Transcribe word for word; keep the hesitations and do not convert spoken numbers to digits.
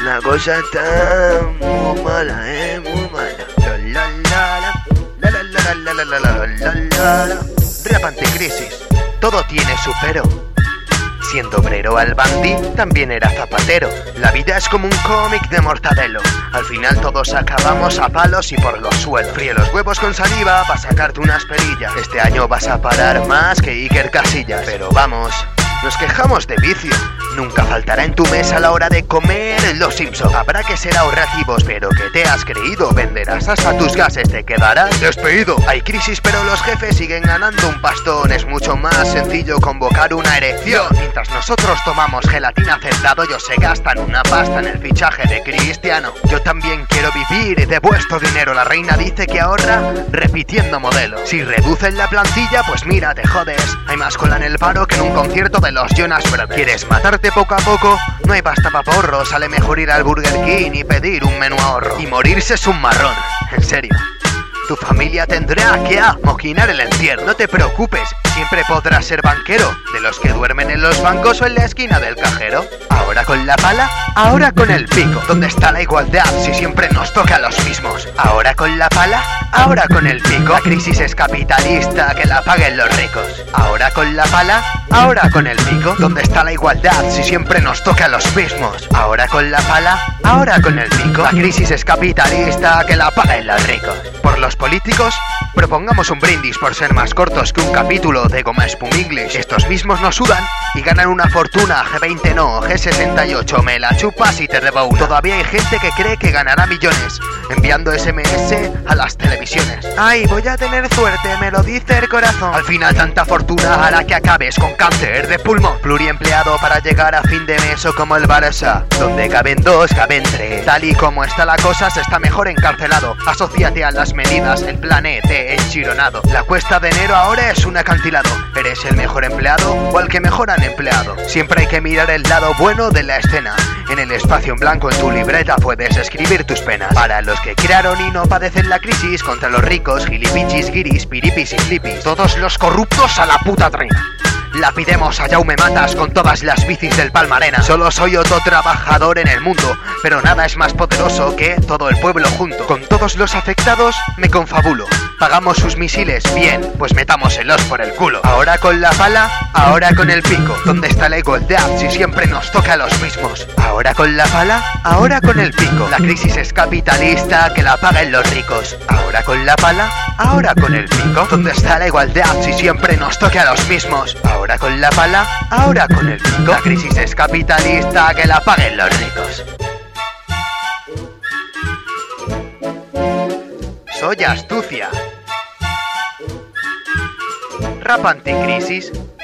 la cosa está muy mala, eh, muy mala. La la la la la la la la la la la la. Rap anticrisis, todo tiene su pero. Siendo obrero Albandi, también era zapatero. La vida es como un cómic de Mortadelo. Al final todos acabamos a palos y por los suelos. Fríe los huevos con saliva para sacarte unas perillas. Este año vas a parar más que Iker Casillas. Pero vamos, nos quejamos de vicio. Nunca faltará en tu mesa a la hora de comer los Simpson. Habrá que ser ahorrativos, pero que te has creído. Venderás hasta tus gases, te quedarás despedido. Hay crisis, pero los jefes siguen ganando un pastón. Es mucho más sencillo convocar una erección. Mientras nosotros tomamos gelatina aceptado, ellos se gastan una pasta en el fichaje de Cristiano. Yo también quiero vivir de vuestro dinero. La reina dice que ahorra repitiendo modelos. Si reducen la plantilla, pues mira, te jodes. Hay más cola en el paro que en un concierto de los Jonas Brothers. ¿Quieres matarte poco a poco? No hay pasta pa' porro. Sale mejor ir al Burger King y pedir un menú ahorro. Y morirse es un marrón, en serio. Tu familia tendrá que amoquinar el entierro. No te preocupes, siempre podrás ser banquero. De los que duermen en los bancos o en la esquina del cajero. Ahora con la pala, ahora con el pico. ¿Dónde está la igualdad si siempre nos toca a los mismos? Ahora con la pala, ahora con el pico. La crisis es capitalista, que la paguen los ricos. Ahora con la pala, ahora con el pico. ¿Dónde está la igualdad si siempre nos toca a los mismos? Ahora con la pala, ahora con el pico. La crisis es capitalista, que la paguen los ricos. Por los políticos, propongamos un brindis por ser más cortos que un capítulo de Goma Spum English. Estos mismos nos sudan y ganan una fortuna. G veinte no, G sesenta y ocho, me la chupas y te debo una. Todavía hay gente que cree que ganará millones enviando ese eme ese a las televisiones. Ay, voy a tener suerte, me lo dice el corazón. Al final tanta fortuna hará que acabes con cáncer de pulmón. Pluriempleado para llegar a fin de mes o como el Barça, donde caben dos, caben tres. Tal y como está la cosa, se está mejor encarcelado. Asociate a las medidas, el planeta enchironado. La cuesta de enero ahora es un acantilado. ¿Eres el mejor empleado o el que mejor han empleado? Siempre hay que mirar el lado bueno de la escena. En el espacio en blanco en tu libreta puedes escribir tus penas. Para los que crearon y no padecen la crisis, contra los ricos, gilipichis, guiris, piripis y flipis. Todos los corruptos a la puta trena. La pidemos a Jaume Matas con todas las bicis del Palmarena. Solo soy otro trabajador en el mundo, pero nada es más poderoso que todo el pueblo junto. Con todos los afectados me confabulo. Pagamos sus misiles, bien, pues metámoselos por el culo. Ahora con la pala, ahora con el pico. ¿Dónde está la igualdad si siempre nos toca a los mismos? Ahora con la pala, ahora con el pico. La crisis es capitalista, que la paguen los ricos. Ahora con la pala, ahora con el pico. ¿Dónde está la igualdad si siempre nos toca a los mismos? Ahora con la pala, ahora con el pico. La crisis es capitalista, que la paguen los ricos. Soy astucia. Rap anticrisis.